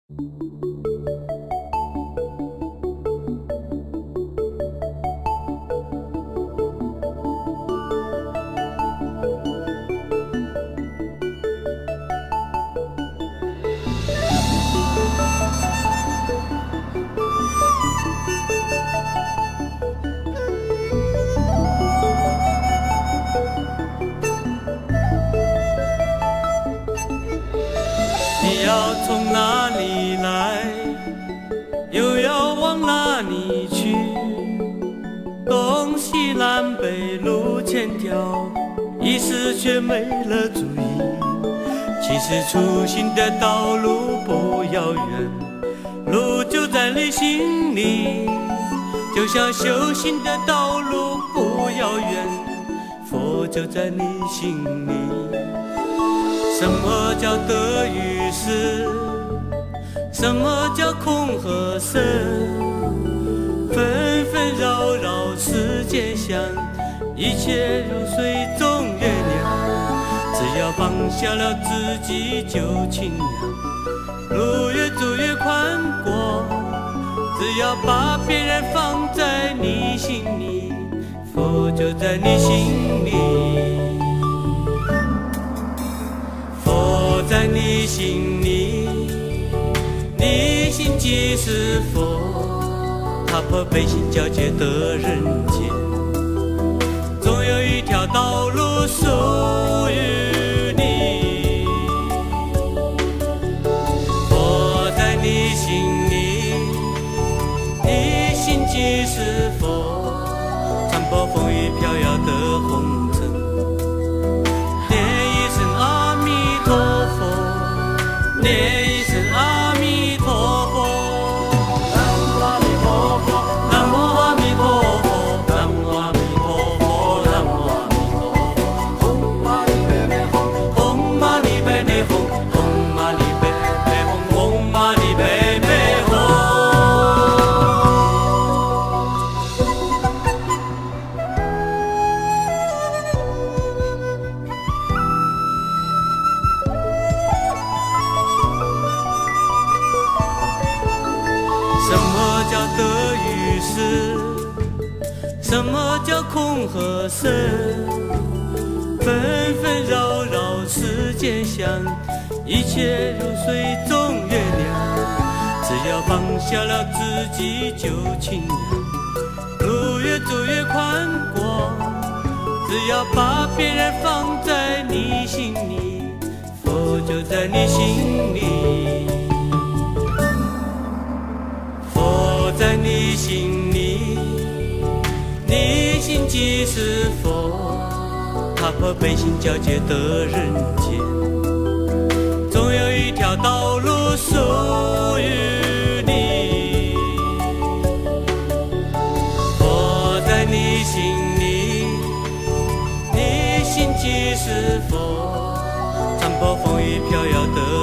你要从哪里来，又要往哪里去？东西南北路千条，一时却没了主意。其实出行的道路不遥远，路就在你心里。就像修行的道路不遥远，佛就在你心里。什么叫得与失？什么叫空和色？纷纷扰扰世间香，一切如水中月亮。只要放下了自己就清凉，路越走越宽广。只要把别人放在你心里，佛就在你心里。佛在你心里，你心即是佛，踏破悲心交接的人间，总有一条道路属于你。佛在你心里，你心即是佛，穿破风雨飘摇的红尘，念一声阿弥陀佛，念一声阿弥陀佛。什么叫空和色？纷纷扰扰世间香，一切如水中月亮。只要放下了自己就清凉，路越走越宽广。只要把别人放在你心里，佛就在你心里。佛在你心里，你心即是佛，踏破悲心交接的人间，总有一条道路属于你。佛在你心里，你心即是佛，穿破风雨飘摇的